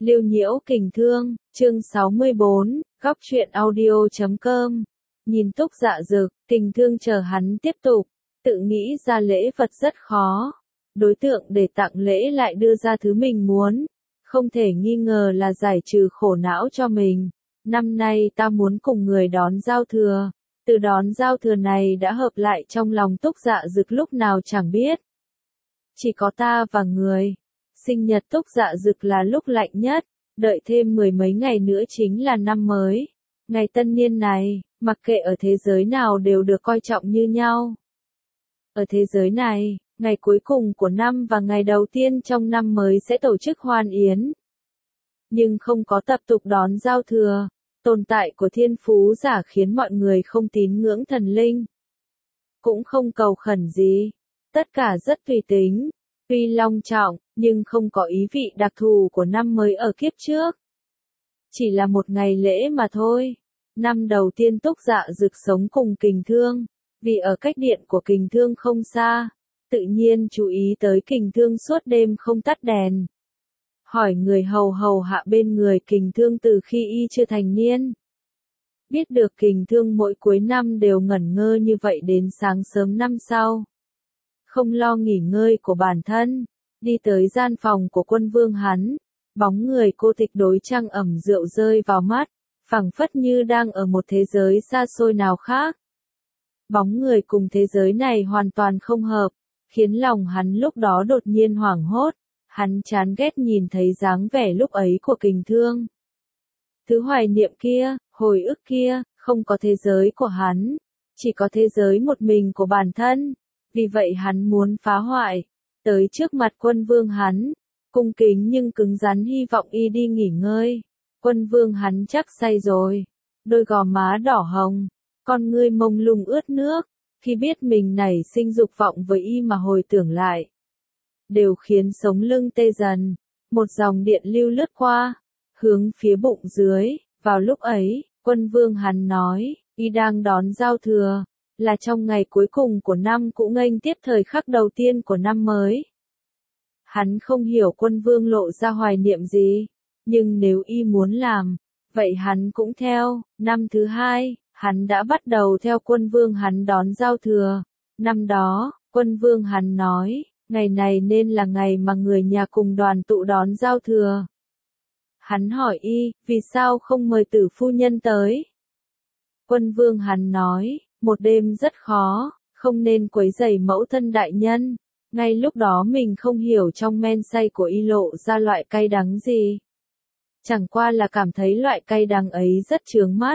Lưu Nhiễu Kình Thương, chương 64, góc truyện audio.com. Nhìn Túc Dạ Dực, Kình Thương chờ hắn tiếp tục, tự nghĩ ra lễ vật rất khó. Đối tượng để tặng lễ lại đưa ra thứ mình muốn, không thể nghi ngờ là giải trừ khổ não cho mình. Năm nay ta muốn cùng người đón giao thừa, từ đón giao thừa này đã hợp lại trong lòng Túc Dạ Dực lúc nào chẳng biết. Chỉ có ta và người. Sinh nhật Túc Dạ Dực là lúc lạnh nhất, đợi thêm 10 mấy ngày nữa chính là năm mới. Ngày tân niên này, mặc kệ ở thế giới nào đều được coi trọng như nhau. Ở thế giới này, ngày cuối cùng của năm và ngày đầu tiên trong năm mới sẽ tổ chức hoan yến. Nhưng không có tập tục đón giao thừa, tồn tại của thiên phú giả khiến mọi người không tín ngưỡng thần linh. Cũng không cầu khẩn gì, tất cả rất tùy tính. Tuy long trọng, nhưng không có ý vị đặc thù của năm mới ở kiếp trước. Chỉ là một ngày lễ mà thôi. Năm đầu tiên Túc Dạ Dực sống cùng Kình Thương, vì ở cách điện của Kình Thương không xa, tự nhiên chú ý tới Kình Thương suốt đêm không tắt đèn. Hỏi người hầu hạ bên người Kình Thương từ khi y chưa thành niên. Biết được Kình Thương mỗi cuối năm đều ngẩn ngơ như vậy đến sáng sớm năm sau. Không lo nghỉ ngơi của bản thân, đi tới gian phòng của quân vương hắn, bóng người cô tịch đối trăng ẩm rượu rơi vào mắt, phảng phất như đang ở một thế giới xa xôi nào khác. Bóng người cùng thế giới này hoàn toàn không hợp, khiến lòng hắn lúc đó đột nhiên hoảng hốt, hắn chán ghét nhìn thấy dáng vẻ lúc ấy của Kình Thương. Thứ hoài niệm kia, hồi ức kia, không có thế giới của hắn, chỉ có thế giới một mình của bản thân. Vì vậy hắn muốn phá hoại, tới trước mặt quân vương hắn, cung kính nhưng cứng rắn hy vọng y đi nghỉ ngơi. Quân vương hắn chắc say rồi, đôi gò má đỏ hồng, con ngươi mông lung ướt nước, khi biết mình nảy sinh dục vọng với y mà hồi tưởng lại. Đều khiến sống lưng tê dần, một dòng điện lưu lướt qua, hướng phía bụng dưới, vào lúc ấy, quân vương hắn nói, y đang đón giao thừa. Là trong ngày cuối cùng của năm cũng nghênh tiếp thời khắc đầu tiên của năm mới. Hắn không hiểu quân vương lộ ra hoài niệm gì, nhưng nếu y muốn làm, vậy hắn cũng theo. Năm thứ hai, hắn đã bắt đầu theo quân vương hắn đón giao thừa. Năm đó, quân vương hắn nói, ngày này nên là ngày mà người nhà cùng đoàn tụ đón giao thừa. Hắn hỏi y, vì sao không mời tử phu nhân tới? Quân vương hắn nói, một đêm rất khó, không nên quấy rầy mẫu thân đại nhân. Ngay lúc đó mình không hiểu trong men say của y lộ ra loại cay đắng gì. Chẳng qua là cảm thấy loại cay đắng ấy rất chướng mắt.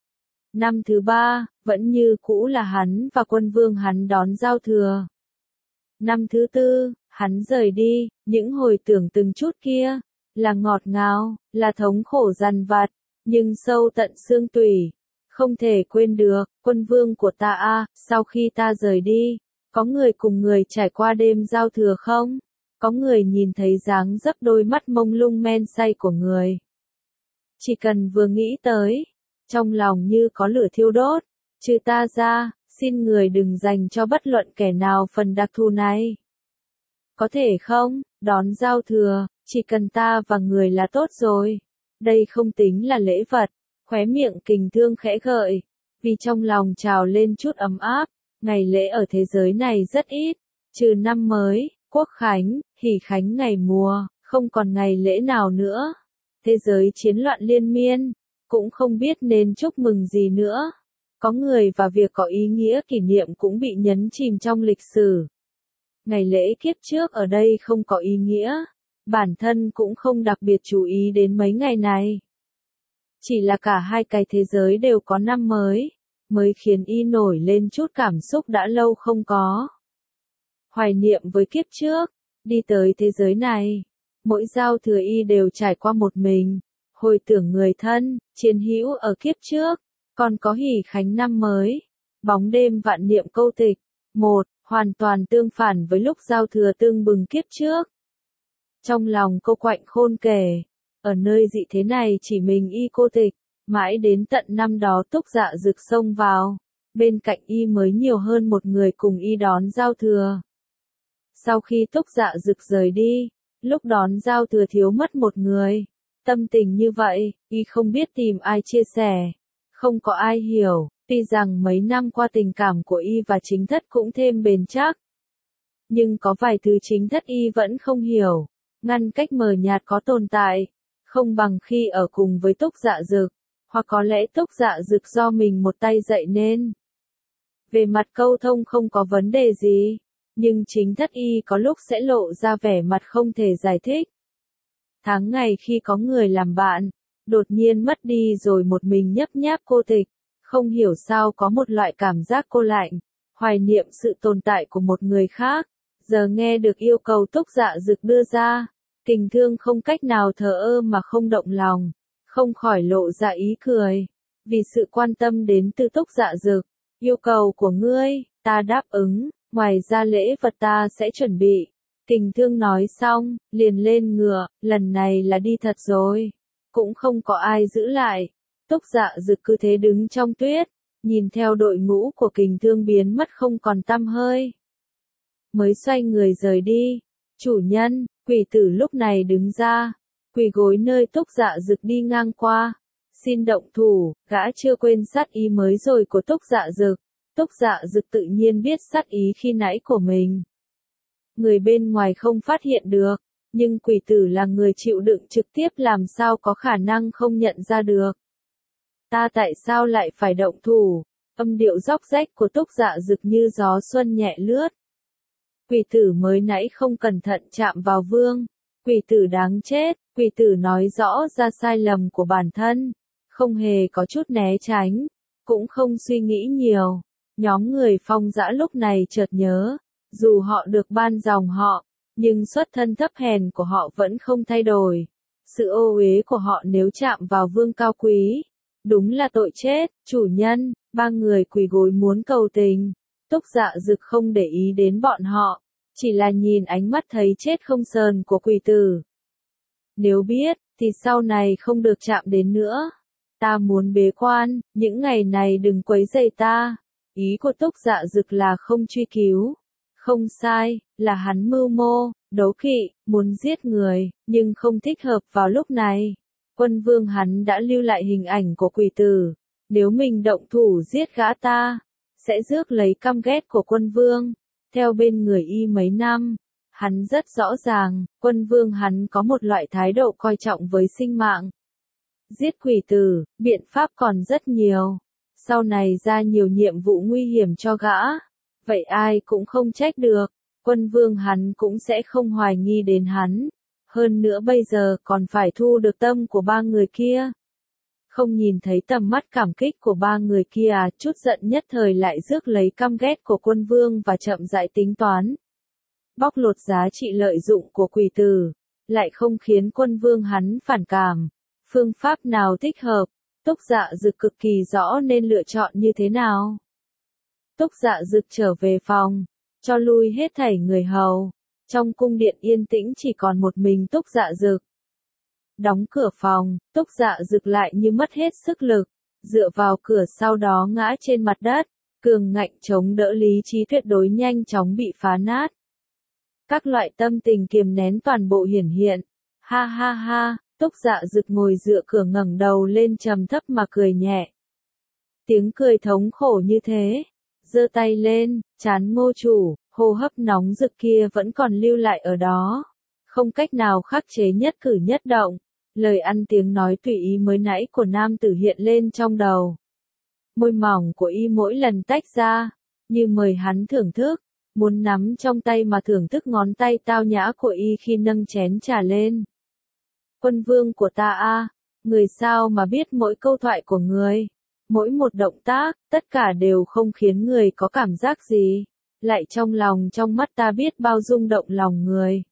Năm thứ ba, vẫn như cũ là hắn và quân vương hắn đón giao thừa. Năm thứ tư, hắn rời đi, những hồi tưởng từng chút kia, là ngọt ngào, là thống khổ dằn vặt, nhưng sâu tận xương tủy. Không thể quên được, quân vương của ta a, sau khi ta rời đi, có người cùng người trải qua đêm giao thừa không? Có người nhìn thấy dáng dấp đôi mắt mông lung men say của người. Chỉ cần vừa nghĩ tới, trong lòng như có lửa thiêu đốt, trừ ta ra, xin người đừng dành cho bất luận kẻ nào phần đặc thù này. Có thể không, đón giao thừa, chỉ cần ta và người là tốt rồi. Đây không tính là lễ vật. Khóe miệng Kình Thương khẽ gợi, vì trong lòng trào lên chút ấm áp, ngày lễ ở thế giới này rất ít, trừ năm mới, quốc khánh, hỷ khánh ngày mùa, không còn ngày lễ nào nữa. Thế giới chiến loạn liên miên, cũng không biết nên chúc mừng gì nữa. Có người và việc có ý nghĩa kỷ niệm cũng bị nhấn chìm trong lịch sử. Ngày lễ kiếp trước ở đây không có ý nghĩa, bản thân cũng không đặc biệt chú ý đến mấy ngày này. Chỉ là cả hai cái thế giới đều có năm mới khiến y nổi lên chút cảm xúc đã lâu không có. Hoài niệm với kiếp trước, đi tới thế giới này, mỗi giao thừa y đều trải qua một mình, hồi tưởng người thân, chiến hữu ở kiếp trước, còn có hỷ khánh năm mới, bóng đêm vạn niệm câu tịch. Một, hoàn toàn tương phản với lúc giao thừa tương bừng kiếp trước. Trong lòng cô quạnh khôn kể. Ở nơi dị thế này chỉ mình y cô tịch, mãi đến tận năm đó Túc Dạ Dực xông vào, bên cạnh y mới nhiều hơn một người cùng y đón giao thừa. Sau khi Túc Dạ Dực rời đi, lúc đón giao thừa thiếu mất một người, Tâm tình như vậy, y không biết tìm ai chia sẻ. Không có ai hiểu, tuy rằng mấy năm qua tình cảm của y và chính thất cũng thêm bền chắc. Nhưng có vài thứ chính thất y vẫn không hiểu. Ngăn cách mờ nhạt có tồn tại, không bằng khi ở cùng với Túc Dạ Dực, hoặc có lẽ Túc Dạ Dực do mình một tay dạy nên. Về mặt câu thông không có vấn đề gì, nhưng chính thất y có lúc sẽ lộ ra vẻ mặt không thể giải thích. Tháng ngày khi có người làm bạn, đột nhiên mất đi rồi một mình nhấp nháp cô tịch, không hiểu sao có một loại cảm giác cô lạnh, hoài niệm sự tồn tại của một người khác. Giờ nghe được yêu cầu Túc Dạ Dực đưa ra, Kình Thương không cách nào thờ ơ mà không động lòng, không khỏi lộ ra ý cười. Vì sự quan tâm đến từ Túc Dạ Dực, yêu cầu của ngươi, ta đáp ứng, ngoài ra lễ vật ta sẽ chuẩn bị. Kình Thương nói xong, liền lên ngựa, lần này là đi thật rồi. Cũng không có ai giữ lại. Túc Dạ Dực cứ thế đứng trong tuyết, nhìn theo đội ngũ của Kình Thương biến mất không còn tăm hơi. Mới xoay người rời đi. Chủ nhân, quỷ tử lúc này đứng ra, quỳ gối nơi Túc Dạ Dực đi ngang qua. Xin động thủ, gã chưa quên sát ý mới rồi của Túc Dạ Dực. Túc Dạ Dực tự nhiên biết sát ý khi nãy của mình. Người bên ngoài không phát hiện được, nhưng quỷ tử là người chịu đựng trực tiếp làm sao có khả năng không nhận ra được. Ta tại sao lại phải động thủ? Âm điệu róc rách của Túc Dạ Dực như gió xuân nhẹ lướt. Quỷ tử mới nãy không cẩn thận chạm vào vương. Quỷ tử đáng chết, quỷ tử nói rõ ra sai lầm của bản thân. Không hề có chút né tránh, cũng không suy nghĩ nhiều. Nhóm người Phong Dã lúc này chợt nhớ, dù họ được ban dòng họ, nhưng xuất thân thấp hèn của họ vẫn không thay đổi. Sự ô uế của họ nếu chạm vào vương cao quý, đúng là tội chết. Chủ nhân, ba người quỳ gối muốn cầu tình. Túc Dạ Dực không để ý đến bọn họ, chỉ là nhìn ánh mắt thấy chết không sờn của quỷ tử. Nếu biết, thì sau này không được chạm đến nữa. Ta muốn bế quan, những ngày này đừng quấy rầy ta. Ý của Túc Dạ Dực là không truy cứu. Không sai, là hắn mưu mô, đấu kỵ, muốn giết người, nhưng không thích hợp vào lúc này. Quân vương hắn đã lưu lại hình ảnh của quỷ tử. Nếu mình động thủ giết gã ta, sẽ rước lấy căm ghét của quân vương. Theo bên người y mấy năm, hắn rất rõ ràng, quân vương hắn có một loại thái độ coi trọng với sinh mạng. Giết quỷ tử, biện pháp còn rất nhiều. Sau này ra nhiều nhiệm vụ nguy hiểm cho gã. Vậy ai cũng không trách được. Quân vương hắn cũng sẽ không hoài nghi đến hắn. Hơn nữa bây giờ còn phải thu được tâm của ba người kia. Không nhìn thấy tầm mắt cảm kích của ba người kia, chút giận nhất thời lại rước lấy căm ghét của quân vương và chậm rãi tính toán. Bóc lột giá trị lợi dụng của quỷ tử, lại không khiến quân vương hắn phản cảm. Phương pháp nào thích hợp, Túc Dạ Dực cực kỳ rõ nên lựa chọn như thế nào. Túc Dạ Dực trở về phòng, cho lui hết thảy người hầu. Trong cung điện yên tĩnh chỉ còn một mình Túc Dạ Dực. Đóng cửa phòng, Túc Dạ Dực lại như mất hết sức lực, dựa vào cửa sau đó ngã trên mặt đất, cường ngạnh chống đỡ lý trí tuyệt đối nhanh chóng bị phá nát. Các loại tâm tình kiềm nén toàn bộ hiển hiện. Ha ha ha, Túc Dạ Dực ngồi dựa cửa ngẩng đầu lên trầm thấp mà cười nhẹ. Tiếng cười thống khổ như thế, giơ tay lên, trán Ngô chủ, hô hấp nóng rực kia vẫn còn lưu lại ở đó. Không cách nào khắc chế nhất cử nhất động. Lời ăn tiếng nói tùy ý mới nãy của nam tử hiện lên trong đầu. Môi mỏng của y mỗi lần tách ra, như mời hắn thưởng thức, muốn nắm trong tay mà thưởng thức ngón tay tao nhã của y khi nâng chén trà lên. Quân vương của ta a, người sao mà biết mỗi câu thoại của người, mỗi một động tác, tất cả đều không khiến người có cảm giác gì, lại trong lòng trong mắt ta biết bao rung động lòng người.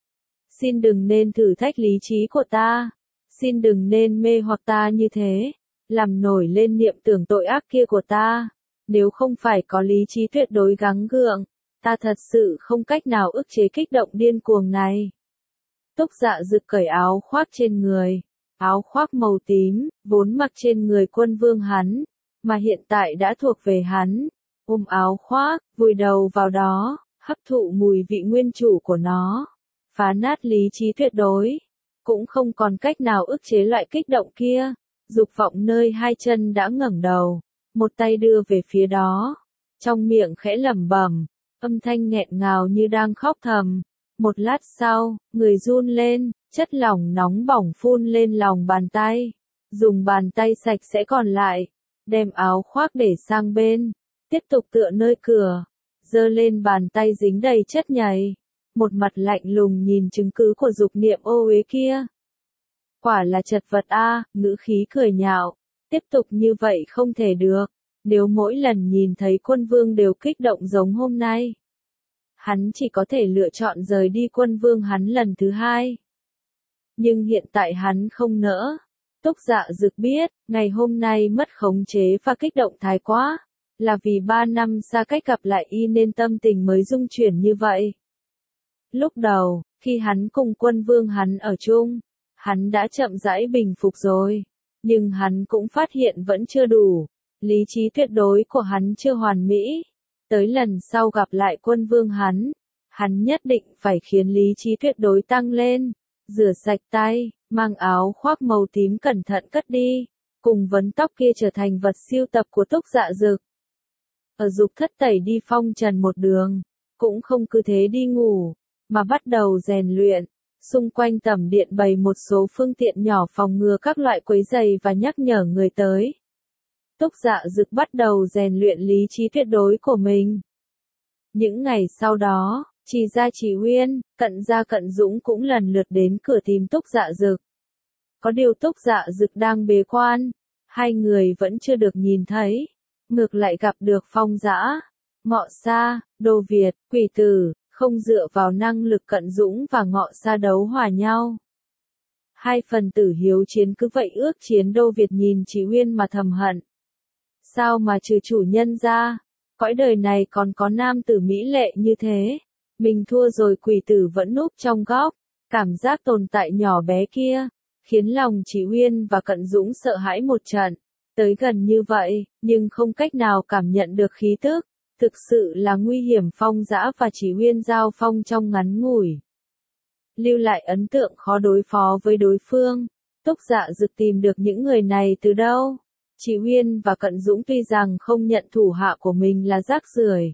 Xin đừng nên thử thách lý trí của ta. Xin đừng nên mê hoặc ta như thế. Làm nổi lên niệm tưởng tội ác kia của ta. Nếu không phải có lý trí tuyệt đối gắng gượng, ta thật sự không cách nào ức chế kích động điên cuồng này. Túc Dạ Dực cởi áo khoác trên người. Áo khoác màu tím, vốn mặc trên người quân vương hắn, mà hiện tại đã thuộc về hắn. Ôm áo khoác, vùi đầu vào đó, hấp thụ mùi vị nguyên chủ của nó. Phá nát lý trí tuyệt đối. cũng không còn cách nào ức chế loại kích động kia. Dục vọng nơi hai chân đã ngẩng đầu, một tay đưa về phía đó, trong miệng khẽ lẩm bẩm, âm thanh nghẹn ngào như đang khóc thầm. Một lát sau, người run lên, chất lỏng nóng bỏng phun lên lòng bàn tay. Dùng bàn tay sạch sẽ còn lại, đem áo khoác để sang bên, tiếp tục tựa nơi cửa, giơ lên bàn tay dính đầy chất nhầy, một mặt lạnh lùng nhìn chứng cứ của dục niệm ô uế kia. Quả là chật vật a, ngữ khí cười nhạo, tiếp tục như vậy không thể được, nếu mỗi lần nhìn thấy quân vương đều kích động giống hôm nay. Hắn chỉ có thể lựa chọn rời đi quân vương hắn lần thứ hai. Nhưng hiện tại hắn không nỡ. Túc Dạ Dực biết, ngày hôm nay mất khống chế và kích động thái quá, là vì 3 năm xa cách gặp lại y nên tâm tình mới rung chuyển như vậy. Lúc đầu, khi hắn cùng quân vương hắn ở chung, hắn đã chậm rãi bình phục rồi, nhưng hắn cũng phát hiện vẫn chưa đủ, lý trí tuyệt đối của hắn chưa hoàn mỹ. Tới lần sau gặp lại quân vương hắn nhất định phải khiến lý trí tuyệt đối tăng lên, rửa sạch tay, mang áo khoác màu tím cẩn thận cất đi, cùng vấn tóc kia trở thành vật sưu tập của Túc Dạ Dực. Ở Dục Thất tẩy đi phong trần một đường, cũng không cứ thế đi ngủ, mà bắt đầu rèn luyện. Xung quanh tẩm điện bày một số phương tiện nhỏ phòng ngừa các loại quấy rầy và nhắc nhở người tới. Túc Dạ Dực bắt đầu rèn luyện lý trí tuyệt đối của mình. Những ngày sau đó, Trì Gia Trì Uyên, Cận Gia Cận Dũng cũng lần lượt đến cửa tìm Túc Dạ Dực. Có điều Túc Dạ Dực đang bế quan, hai người vẫn chưa được nhìn thấy, ngược lại gặp được Phong Dã, Ngọ Sa, Đô Việt, Quỷ Tử, không dựa vào năng lực Cận Dũng và Ngọ Sa đấu hòa nhau. Hai phần tử hiếu chiến cứ vậy ước chiến. Đô Việt nhìn Trì Uyên mà thầm hận. Sao mà trừ chủ nhân ra, cõi đời này còn có nam tử mỹ lệ như thế? Mình thua rồi. Quỷ Tử vẫn núp trong góc, cảm giác tồn tại nhỏ bé kia, khiến lòng Trì Uyên và Cận Dũng sợ hãi một trận. Tới gần như vậy, nhưng không cách nào cảm nhận được khí tức, thực sự là nguy hiểm. Phong Dã và Trì Uyên giao phong trong ngắn ngủi, lưu lại ấn tượng khó đối phó với đối phương. Túc Dạ Dực tìm được những người này từ đâu? Trì Uyên và Cận Dũng tuy rằng không nhận thủ hạ của mình là rác rưởi,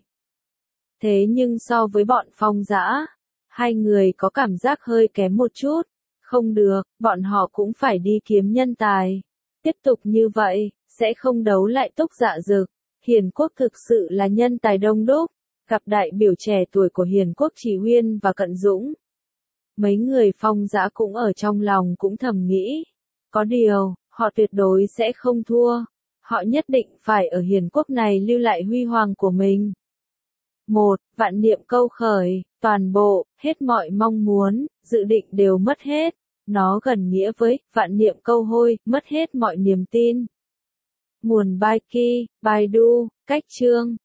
thế nhưng so với bọn Phong Dã, hai người có cảm giác hơi kém một chút. Không được, bọn họ cũng phải đi kiếm nhân tài. Tiếp tục như vậy, sẽ không đấu lại Túc Dạ Dực. Hiền Quốc thực sự là nhân tài đông đúc. Gặp đại biểu trẻ tuổi của Hiền Quốc Trì Uyên và Cận Dũng, mấy người Phong Dã cũng ở trong lòng cũng thầm nghĩ. Có điều, họ tuyệt đối sẽ không thua. Họ nhất định phải ở Hiền Quốc này lưu lại huy hoàng của mình. Vạn niệm câu khởi, toàn bộ, hết mọi mong muốn, dự định đều mất hết. Nó gần nghĩa với vạn niệm câu hôi, mất hết mọi niềm tin. Nguồn Baiki, Baidu, cách chương.